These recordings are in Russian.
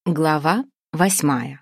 Глава 8.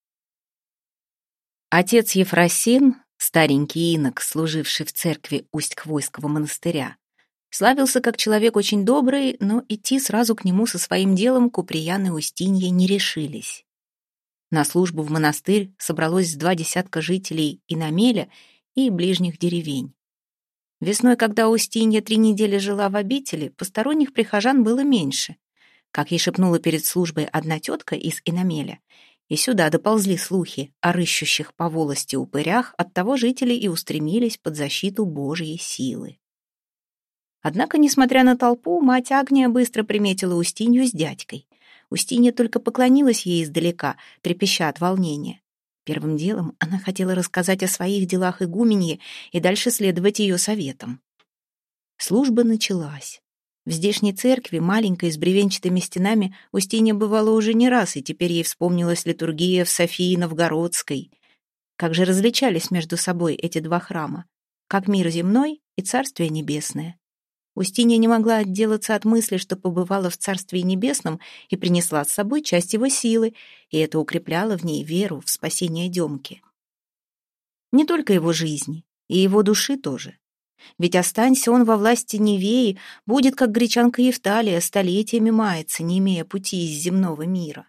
Отец Ефросин, старенький инок, служивший в церкви Усть-Хвойского монастыря, славился как человек очень добрый, но идти сразу к нему со своим делом Куприян и Устинья не решились. На службу в монастырь собралось с 20 жителей иномеля и ближних деревень. Весной, когда Устинья 3 недели жила в обители, посторонних прихожан было меньше. Как ей шепнула перед службой одна тетка из иномеля, и сюда доползли слухи о рыщущих по волости упырях, оттого жители и устремились под защиту Божьей силы. Однако, несмотря на толпу, мать Агния быстро приметила Устинью с дядькой. Устинья только поклонилась ей издалека, трепеща от волнения. Первым делом она хотела рассказать о своих делах игуменье и дальше следовать ее советам. Служба началась. В здешней церкви, маленькой, с бревенчатыми стенами, Устинья бывала уже не раз, и теперь ей вспомнилась литургия в Софии Новгородской. Как же различались между собой эти два храма, как мир земной и Царствие Небесное. Устинья не могла отделаться от мысли, что побывала в Царстве Небесном и принесла с собой часть его силы, и это укрепляло в ней веру в спасение Демки. Не только его жизни, и его души тоже. Ведь останься он во власти Невеи, будет, как гречанка Евталия, столетиями мается, не имея пути из земного мира.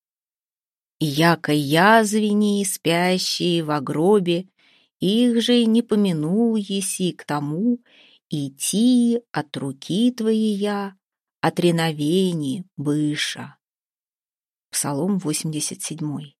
И яко язвени, спящие во гробе, их же не помянул еси к тому, идти от руки твоей я, от реновений быша. Псалом 87.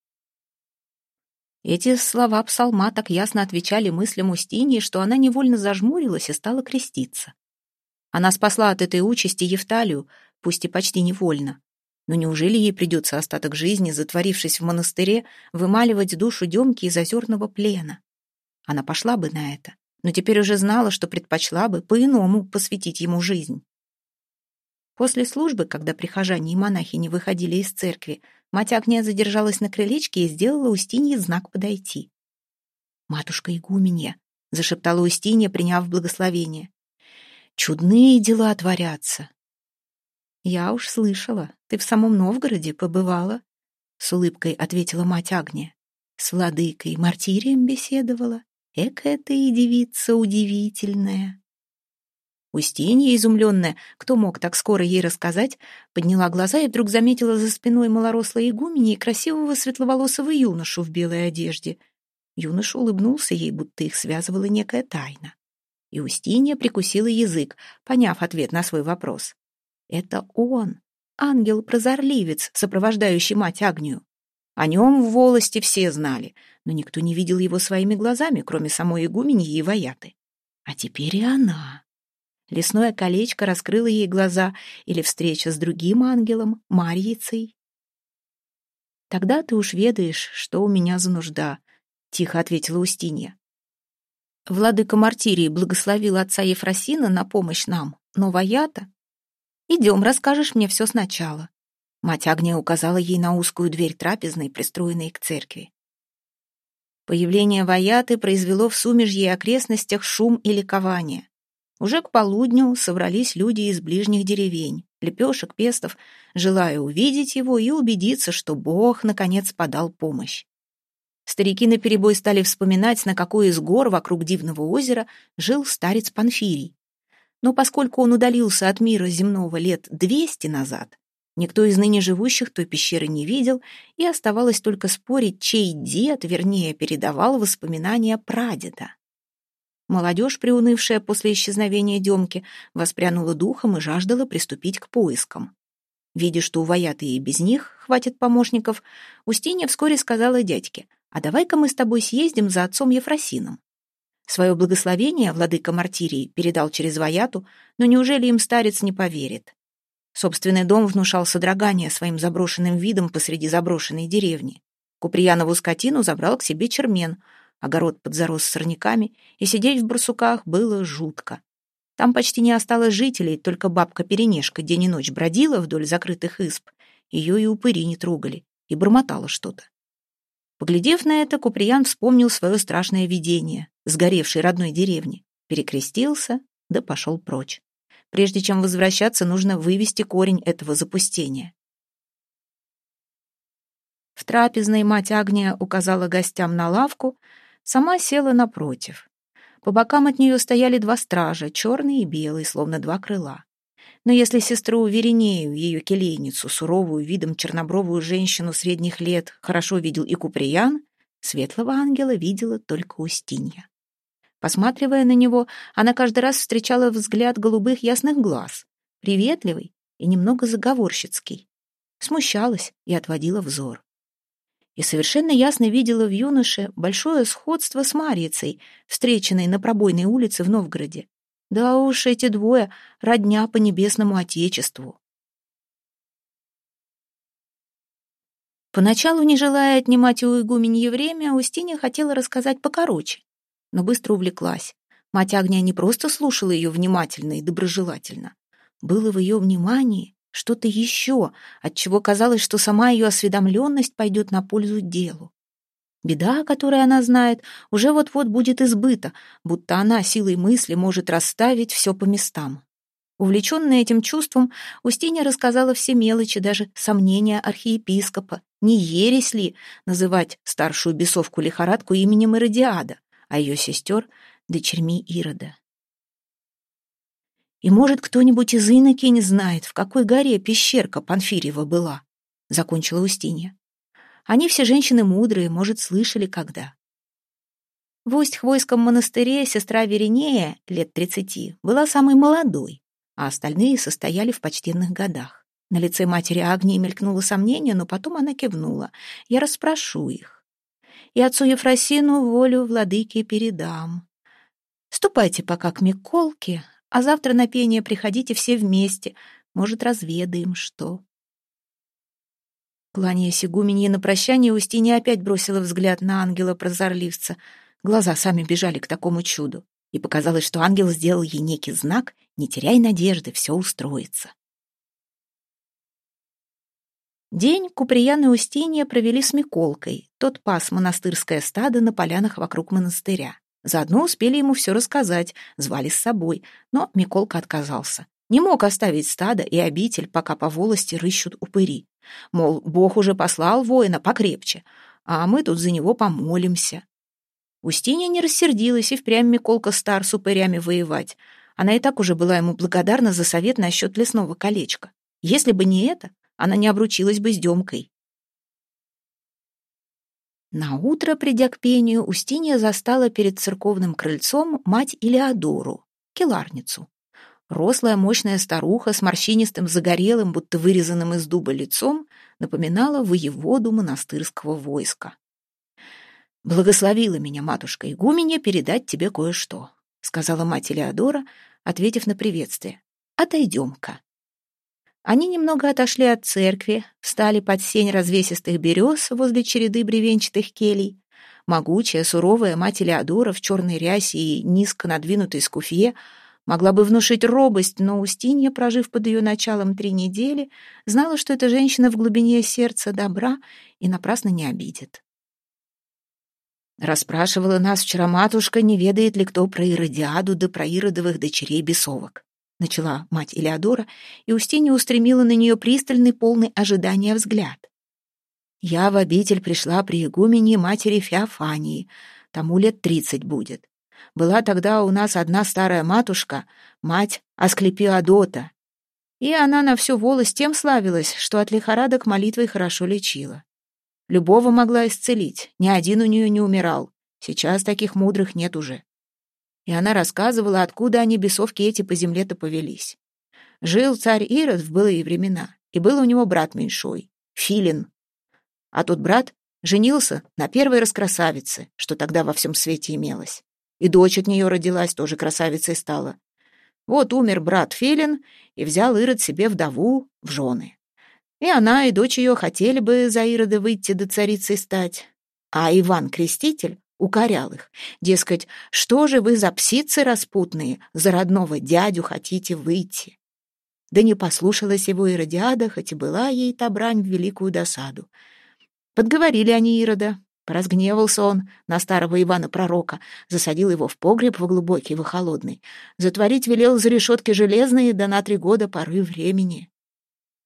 Эти слова псалма так ясно отвечали мыслям Устиньи, что она невольно зажмурилась и стала креститься. Она спасла от этой участи Евталию, пусть и почти невольно. Но неужели ей придется остаток жизни, затворившись в монастыре, вымаливать душу Демки из озерного плена? Она пошла бы на это, но теперь уже знала, что предпочла бы по-иному посвятить ему жизнь. После службы, когда прихожане и монахи не выходили из церкви, мать Агния задержалась на крылечке и сделала Устинье знак подойти. «Матушка игуменья», — зашептала Устинья, приняв благословение, — «чудные дела творятся». «Я уж слышала, ты в самом Новгороде побывала», — с улыбкой ответила мать Агния. «С владыкой Мартирием беседовала. Экая ты и девица удивительная». Устинья, изумленная, кто мог так скоро ей рассказать, подняла глаза и вдруг заметила за спиной малорослой игумени и красивого светловолосого юношу в белой одежде. Юноша улыбнулся ей, будто их связывала некая тайна. И Устинья прикусила язык, поняв ответ на свой вопрос. Это он, ангел-прозорливец, сопровождающий мать Агнию. О нем в волости все знали, но никто не видел его своими глазами, кроме самой игуменьи и вояты. А теперь и она. Лесное колечко раскрыло ей глаза, или встреча с другим ангелом, Марьицей. «Тогда ты уж ведаешь, что у меня за нужда», — тихо ответила Устинья. «Владыка Мартирий благословил отца Ефросина на помощь нам, но воята... Идем, расскажешь мне все сначала». Мать Агния указала ей на узкую дверь трапезной, пристроенной к церкви. Появление вояты произвело в Сумежье и окрестностях шум и ликование. Уже к полудню собрались люди из ближних деревень, Лепешек, Пестов, желая увидеть его и убедиться, что Бог, наконец, подал помощь. Старики наперебой стали вспоминать, на какой из гор вокруг Дивного озера жил старец Панфирий. Но поскольку он удалился от мира земного лет 200 назад, никто из ныне живущих той пещеры не видел, и оставалось только спорить, чей дед, вернее, передавал воспоминания прадеда. Молодежь, приунывшая после исчезновения Демки, воспрянула духом и жаждала приступить к поискам. Видя, что у вояты и без них хватит помощников, Устинья вскоре сказала дядьке: «А давай-ка мы с тобой съездим за отцом Ефросином». Свое благословение владыка Мартирий передал через вояту, но неужели им старец не поверит? Собственный дом внушал содрогание своим заброшенным видом посреди заброшенной деревни. Куприянову скотину забрал к себе чермен, огород подзарос сорняками, и сидеть в барсуках было жутко. Там почти не осталось жителей, только бабка-перенешка день и ночь бродила вдоль закрытых изб. Ее и упыри не трогали, и бормотала что-то. Поглядев на это, Куприян вспомнил свое страшное видение, сгоревшей родной деревни, перекрестился, да пошел прочь. Прежде чем возвращаться, нужно вывести корень этого запустения. трапезной мать Агния указала гостям на лавку, сама села напротив. По бокам от нее стояли два стража, черный и белый, словно два крыла. Но если сестру Веринею, ее келейницу, суровую видом чернобровую женщину средних лет, хорошо видел и Куприян, светлого ангела видела только Устинья. Посматривая на него, она каждый раз встречала взгляд голубых ясных глаз, приветливый и немного заговорщицкий. Смущалась и отводила взор. И совершенно ясно видела в юноше большое сходство с Марьицей, встреченной на Пробойной улице в Новгороде. Да уж, эти двое — родня по небесному отечеству. Поначалу, не желая отнимать у игуменьи время, Устинья хотела рассказать покороче, но быстро увлеклась. Мать Агния не просто слушала ее внимательно и доброжелательно. Было в ее внимании что-то еще, отчего казалось, что сама ее осведомленность пойдет на пользу делу. Беда, о которой она знает, уже вот-вот будет избыта, будто она силой мысли может расставить все по местам. Увлеченная этим чувством, Устинья рассказала все мелочи, даже сомнения архиепископа, не ересь ли называть старшую бесовку-лихорадку именем Иродиада, а ее сестер — дочерьми Ирода. «И, может, кто-нибудь из инокинь знает, в какой горе пещерка Панфирьева была?» — закончила Устинья. «Они все женщины мудрые, может, слышали когда». В Усть-Хвойском монастыре сестра Веринея, лет 30, была самой молодой, а остальные состояли в почтенных годах. На лице матери Агнии мелькнуло сомнение, но потом она кивнула. «Я расспрошу их. И отцу Ефросину волю владыке передам. Ступайте пока к Миколке, а завтра на пение приходите все вместе. Может, разведаем, что». Кланяясь игуменье на прощание, Устинья опять бросила взгляд на ангела-прозорливца. Глаза сами бежали к такому чуду. И показалось, что ангел сделал ей некий знак: «Не теряй надежды, все устроится». День Куприян и Устинья провели с Миколкой. Тот пас монастырское стадо на полянах вокруг монастыря. Заодно успели ему все рассказать, звали с собой, но Миколка отказался. Не мог оставить стадо и обитель, пока по волости рыщут упыри. Мол, Бог уже послал воина покрепче, а мы тут за него помолимся. Устинья не рассердилась, и впрямь Миколка стар с упырями воевать. Она и так уже была ему благодарна за совет насчет лесного колечка. Если бы не это, она не обручилась бы с Демкой. Наутро, придя к пению, Устинья застала перед церковным крыльцом мать Илеодору, келарницу. Рослая, мощная старуха с морщинистым, загорелым, будто вырезанным из дуба лицом, напоминала воеводу монастырского войска. «Благословила меня матушка игуменья передать тебе кое-что», — сказала мать Илеодора, ответив на приветствие. «Отойдем-ка». Они немного отошли от церкви, встали под сень развесистых берез возле череды бревенчатых келей. Могучая, суровая мать Илеодора в черной рясе и низко надвинутой скуфье могла бы внушить робость, но Устинья, прожив под ее началом 3 недели, знала, что эта женщина в глубине сердца добра и напрасно не обидит. «Расспрашивала нас вчера матушка, не ведает ли кто про Иродиаду да про иродовых дочерей бесовок», — начала мать Илеодора, и Устинья устремила на нее пристальный, полный ожидания взгляд. «Я в обитель пришла при игуменье матери Феофании, тому лет 30 будет. Была тогда у нас одна старая матушка, мать Асклепиадота, и она на всю волость тем славилась, что от лихорадок молитвой хорошо лечила. Любого могла исцелить, ни один у нее не умирал. Сейчас таких мудрых нет уже». И она рассказывала, откуда они, бесовки эти, по земле-то повелись. Жил царь Ирод в былые времена, и был у него брат меньшой, Филин. А тот брат женился на первой раскрасавице, что тогда во всем свете имелось. И дочь от нее родилась, тоже красавицей стала. Вот умер брат Филин, и взял Ирод себе вдову в жены. И она, и дочь ее хотели бы за Ирода выйти да царицей стать. А Иван Креститель укорял их. Дескать, что же вы за псицы распутные, за родного дядю хотите выйти? Да не послушалась его Иродиада, хоть и была ей та брань в великую досаду. Подговорили они Ирода. Поразгневался он на старого Ивана-пророка, засадил его в погреб во глубокий, во холодный. Затворить велел за решетки железные, да на 3 года поры времени.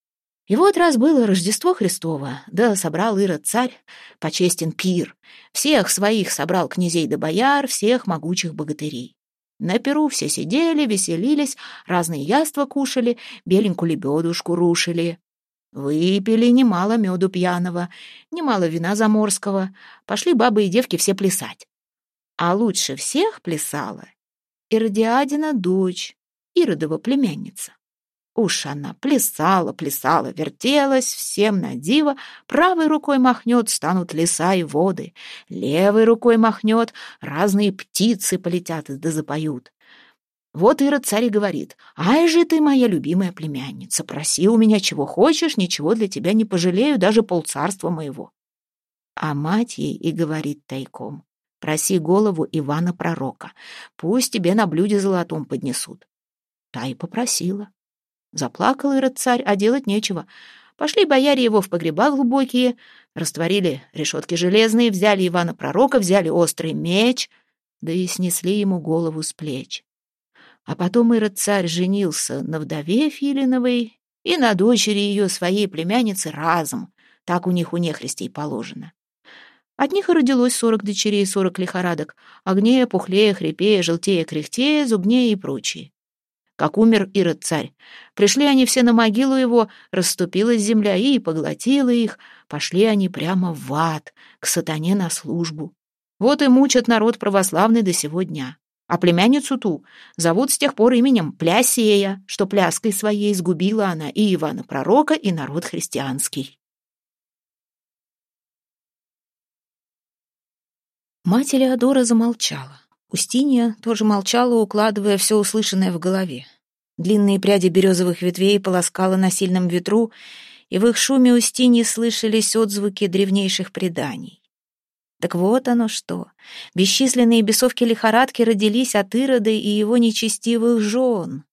И вот раз было Рождество Христово, да собрал Ирод царь почестен пир. Всех своих собрал князей да бояр, всех могучих богатырей. На пиру все сидели, веселились, разные яства кушали, беленькую лебедушку рушили. Выпили немало меду пьяного, немало вина заморского. Пошли бабы и девки все плясать. А лучше всех плясала Иродиадина дочь, Иродова племянница. Уж она плясала, плясала, вертелась, всем на диво. Правой рукой махнет, станут леса и воды. Левой рукой махнет, разные птицы полетят да запоют. Вот Ирод царь и говорит: «Ай же ты, моя любимая племянница, проси у меня чего хочешь, ничего для тебя не пожалею, даже полцарства моего». А мать ей и говорит тайком: «Проси голову Ивана Пророка, пусть тебе на блюде золотом поднесут». Та и попросила. Заплакал Ирод царь, а делать нечего. Пошли бояре его в погреба глубокие, растворили решетки железные, взяли Ивана Пророка, взяли острый меч, да и снесли ему голову с плеч. А потом Ирод царь женился на вдове Филиновой и на дочери ее, своей племянницы, разом. Так у них у нехристей положено. От них и родилось 40 дочерей, 40 лихорадок: огнея, пухлея, хрипея, желтея, кряхтея, зубнея и прочие. Как умер Ирод царь, пришли они все на могилу его, расступилась земля и поглотила их. Пошли они прямо в ад, к сатане на службу. Вот и мучат народ православный до сего дня. А племянницу ту зовут с тех пор именем Плясея, что пляской своей сгубила она и Ивана Пророка, и народ христианский. Мать Элеодора замолчала. Устинья тоже молчала, укладывая все услышанное в голове. Длинные пряди березовых ветвей полоскало на сильном ветру, и в их шуме Устиньи слышались отзвуки древнейших преданий. Так вот оно что. Бесчисленные бесовки-лихорадки родились от Ирода и его нечестивых жен.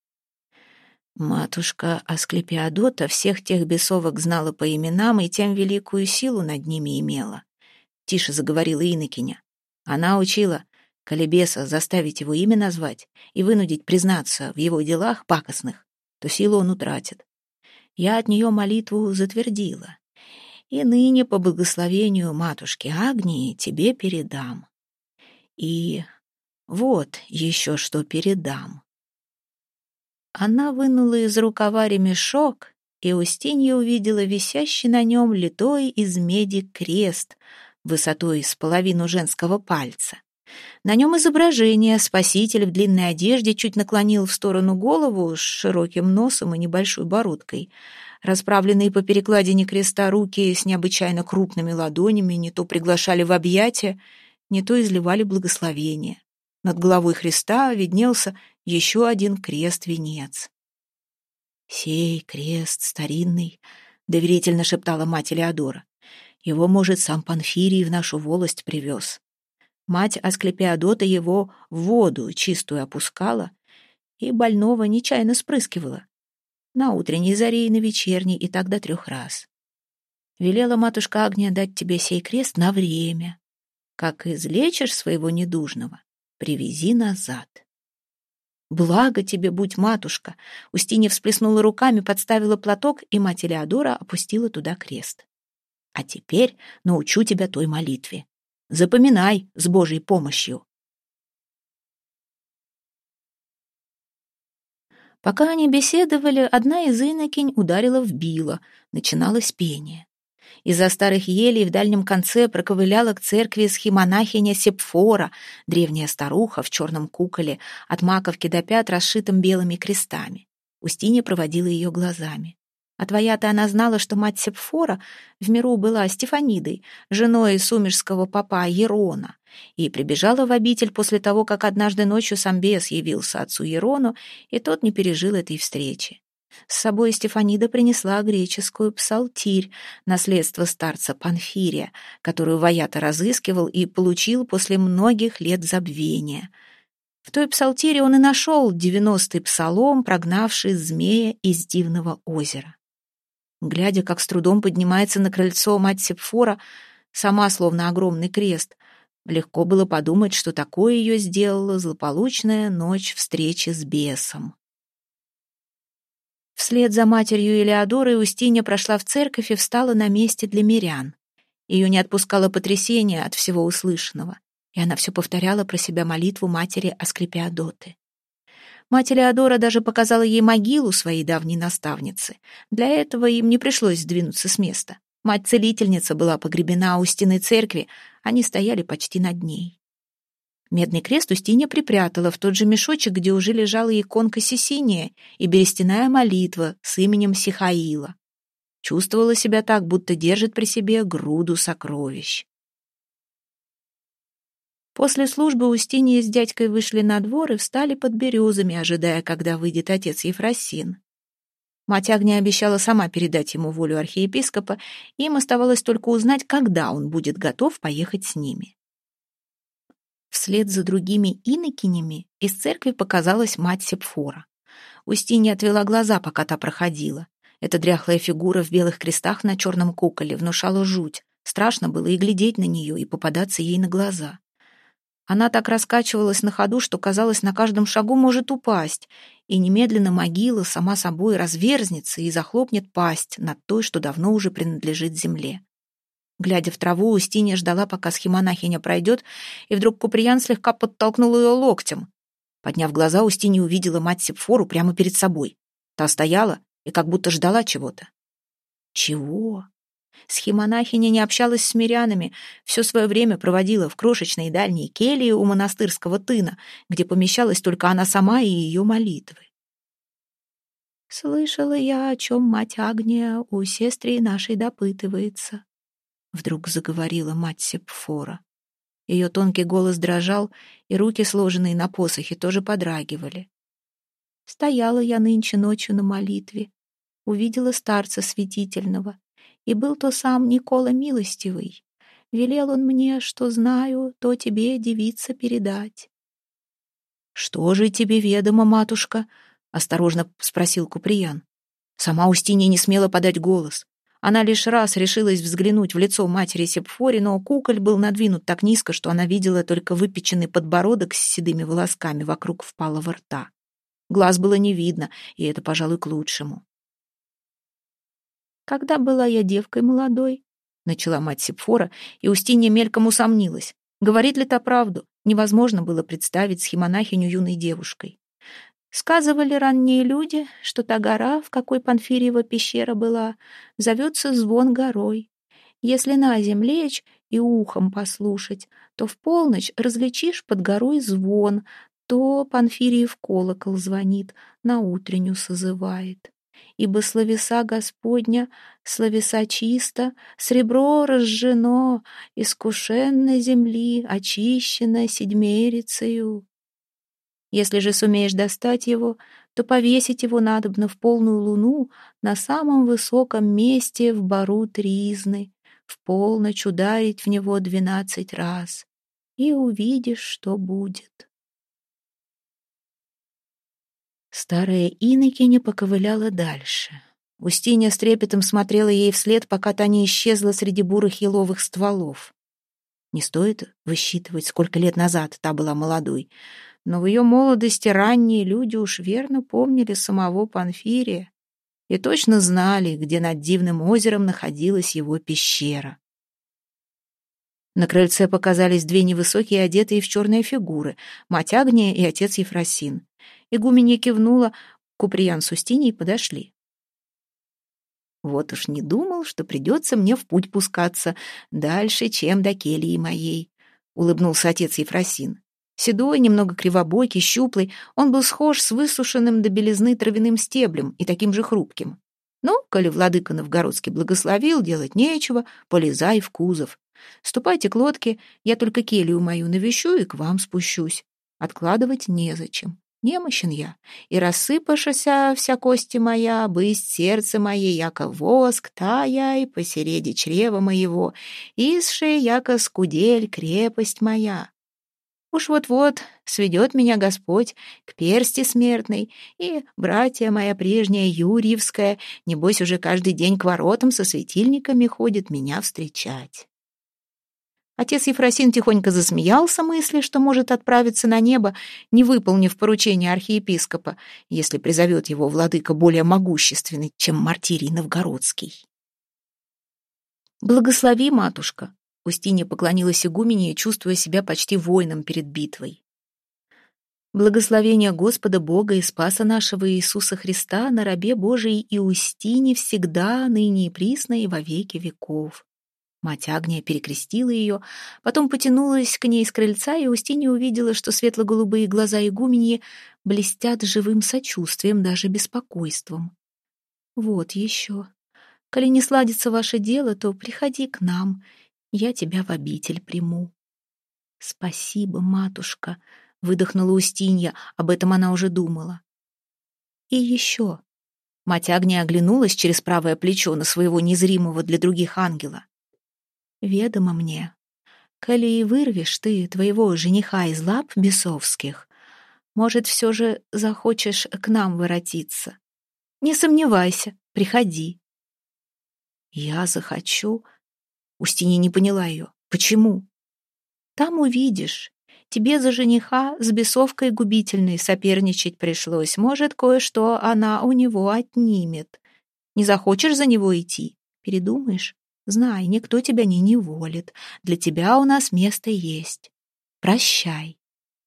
Матушка Асклепиадота всех тех бесовок знала по именам и тем великую силу над ними имела. Тише заговорила инокиня. Она учила: коли беса заставить его имя назвать и вынудить признаться в его делах пакостных, то силу он утратит. Я от нее молитву затвердила, и ныне по благословению матушки Агнии тебе передам. И вот еще что передам. Она вынула из рукава ремешок, и Устинья увидела висящий на нем литой из меди крест высотой с половину женского пальца. На нем изображение: спаситель в длинной одежде чуть наклонил в сторону голову с широким носом и небольшой бородкой. Расправленные по перекладине креста руки с необычайно крупными ладонями не то приглашали в объятия, не то изливали благословение. Над головой Христа виднелся еще один крест-венец. «Сей крест старинный», — доверительно шептала мать Элеодора. «Его, может, сам Панфирий в нашу волость привез». Мать Асклепиадота его в воду чистую опускала и больного нечаянно спрыскивала. На утренней заре и на вечерней, и так до 3 раз. Велела матушка Агния дать тебе сей крест на время. Как излечишь своего недужного, привези назад. Благо тебе будь, матушка. Устинья всплеснула руками, подставила платок, и мать Элеодора опустила туда крест. А теперь научу тебя той молитве. Запоминай с Божьей помощью. Пока они беседовали, одна из инокинь ударила в било, начиналось пение. Из-за старых елей в дальнем конце проковыляла к церкви схимонахиня Сепфора, древняя старуха в черном куколе, от маковки до пят расшитым белыми крестами. Устинья проводила ее глазами. А твоя-то она знала, что мать Сепфора в миру была Стефанидой, женой сумерского попа Ерона, и прибежала в обитель после того, как однажды ночью сам бес явился отцу Ерону, и тот не пережил этой встречи. С собой Стефанида принесла греческую псалтирь, наследство старца Панфирия, которую Ваята разыскивал и получил после многих лет забвения. В той псалтире он и нашел 90-й псалом, прогнавший змея из дивного озера. Глядя, как с трудом поднимается на крыльцо мать Сепфора, сама словно огромный крест, легко было подумать, что такое ее сделала злополучная ночь встречи с бесом. Вслед за матерью Элеодорой Устинья прошла в церковь и встала на месте для мирян. Ее не отпускало потрясение от всего услышанного, и она все повторяла про себя молитву матери Асклепиадоты. Мать Элеодора даже показала ей могилу своей давней наставницы. Для этого им не пришлось сдвинуться с места. Мать-целительница была погребена у стены церкви, они стояли почти над ней. Медный крест Устинья припрятала в тот же мешочек, где уже лежала иконка Сисиния и берестяная молитва с именем Сихаила. Чувствовала себя так, будто держит при себе груду сокровищ. После службы Устинья с дядькой вышли на двор и встали под березами, ожидая, когда выйдет отец Ефросин. Мать Агния обещала сама передать ему волю архиепископа, и им оставалось только узнать, когда он будет готов поехать с ними. Вслед за другими инокинями из церкви показалась мать Сепфора. Устинья отвела глаза, пока та проходила. Эта дряхлая фигура в белых крестах на черном куколе внушала жуть. Страшно было и глядеть на нее, и попадаться ей на глаза. Она так раскачивалась на ходу, что, казалось, на каждом шагу может упасть, и немедленно могила сама собой разверзнется и захлопнет пасть над той, что давно уже принадлежит земле. Глядя в траву, Устинья ждала, пока схимонахиня пройдет, и вдруг Куприян слегка подтолкнул ее локтем. Подняв глаза, Устинья увидела мать Сепфору прямо перед собой. Та стояла и как будто ждала чего-то. Чего? Схимонахиня не общалась с мирянами, все свое время проводила в крошечной дальней келье у монастырского тына, где помещалась только она сама и ее молитвы. «Слышала я, о чем мать Агния у сестры нашей допытывается», — вдруг заговорила мать Сепфора. Ее тонкий голос дрожал, и руки, сложенные на посохе, тоже подрагивали. «Стояла я нынче ночью на молитве, увидела старца святительного, и был то сам Никола Милостивый. Велел он мне, что знаю, то тебе, девица, передать». «Что же тебе ведомо, матушка?» — осторожно спросил Куприян. Сама Устинья не смела подать голос. Она лишь раз решилась взглянуть в лицо матери Сепфоре, но куколь был надвинут так низко, что она видела только выпеченный подбородок с седыми волосками вокруг впалого рта. Глаз было не видно, и это, пожалуй, к лучшему. «Когда была я девкой молодой», — начала мать Сепфора, и Устинья мельком усомнилась. Говорит ли та правду? Невозможно было представить схимонахиню юной девушкой. Сказывали ранние люди, что та гора, в какой Панфириева пещера была, зовется Звон горой. Если на землю лечь и ухом послушать, то в полночь различишь под горой звон, то Панфириев колокол звонит, на утренню созывает. Ибо словеса Господня, словеса чисто, сребро разжжено, искушенно земли, очищено седьмерицею. Если же сумеешь достать его, то повесить его надобно в полную луну на самом высоком месте в бару Тризны, в полночь ударить в него 12 раз, и увидишь, что будет. Старая инокиня поковыляла дальше. Устинья с трепетом смотрела ей вслед, пока та не исчезла среди бурых еловых стволов. Не стоит высчитывать, сколько лет назад та была молодой, но в ее молодости ранние люди уж верно помнили самого Панфирия и точно знали, где над дивным озером находилась его пещера. На крыльце показались две невысокие, одетые в черные фигуры — мать Агния и отец Ефросин. Игуменья кивнула, Куприян с Устиньей подошли. «Вот уж не думал, что придется мне в путь пускаться дальше, чем до кельи моей», — улыбнулся отец Ефросин. Седой, немного кривобокий, щуплый, он был схож с высушенным до белизны травяным стеблем и таким же хрупким. «Ну, коли владыка новгородский благословил, делать нечего, полезай в кузов. Ступайте к лодке, я только келью мою навещу и к вам спущусь. Откладывать незачем. Немощен я, и рассыпашася вся кости моя, бысть сердце мое, яко воск, тая и посереди чрева моего, исше, яко скудель, крепость моя. Уж вот-вот сведет меня Господь к персти смертной, и братья моя прежняя Юрьевская, небось, уже каждый день к воротам со светильниками ходит меня встречать». Отец Ефросин тихонько засмеялся мысли, что может отправиться на небо, не выполнив поручение архиепископа, если призовет его владыка более могущественный, чем Мартирий Новгородский. «Благослови, матушка!» Устинья поклонилась игумене, чувствуя себя почти воином перед битвой. «Благословение Господа Бога и Спаса нашего Иисуса Христа на рабе Божией и Устине всегда, ныне и присно и во веки веков». Мать Агния перекрестила ее, потом потянулась к ней с крыльца, и Устинья увидела, что светло-голубые глаза игуменьи блестят живым сочувствием, даже беспокойством. «Вот еще. Коли не сладится ваше дело, то приходи к нам, я тебя в обитель приму». «Спасибо, матушка», — выдохнула Устинья, об этом она уже думала. «И еще». Мать Агния оглянулась через правое плечо на своего незримого для других ангела. «Ведомо мне, коли и вырвешь ты твоего жениха из лап бесовских, может, все же захочешь к нам воротиться. Не сомневайся, приходи». «Я захочу?» Устинья не поняла ее. «Почему?» «Там увидишь. Тебе за жениха с бесовкой губительной соперничать пришлось. Может, кое-что она у него отнимет. Не захочешь за него идти? Передумаешь? Знай, никто тебя не неволит. Для тебя у нас место есть. Прощай».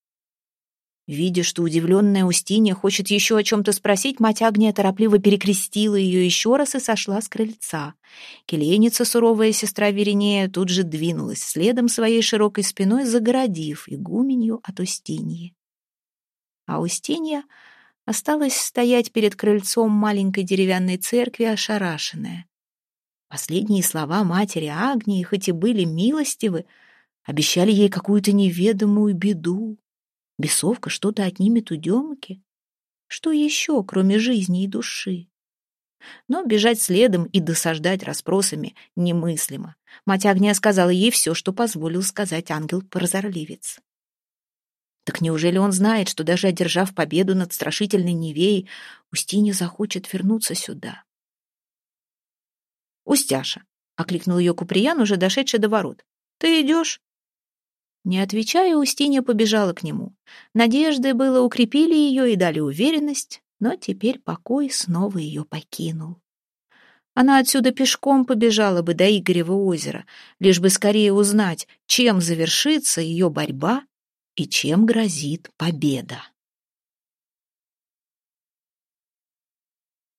Видя, что удивленная Устинья хочет еще о чем-то спросить, мать Агния торопливо перекрестила ее еще раз и сошла с крыльца. Келейница, суровая сестра Веринея, тут же двинулась следом своей широкой спиной, загородив игуменью от Устиньи. А Устинья осталась стоять перед крыльцом маленькой деревянной церкви, ошарашенная. Последние слова матери Агнии, хоть и были милостивы, обещали ей какую-то неведомую беду. Бесовка что-то отнимет у Демки? Что еще, кроме жизни и души? Но бежать следом и досаждать расспросами немыслимо. Мать Агния сказала ей все, что позволил сказать ангел-прозорливец. Так неужели он знает, что даже одержав победу над страшительной Невеей, Устинья захочет вернуться сюда? «Устяша!» — окликнул ее Куприян, уже дошедший до ворот. «Ты идешь?» Не отвечая, Устинья побежала к нему. Надежды было укрепили ее и дали уверенность, но теперь покой снова ее покинул. Она отсюда пешком побежала бы до Игорева озера, лишь бы скорее узнать, чем завершится ее борьба и чем грозит победа.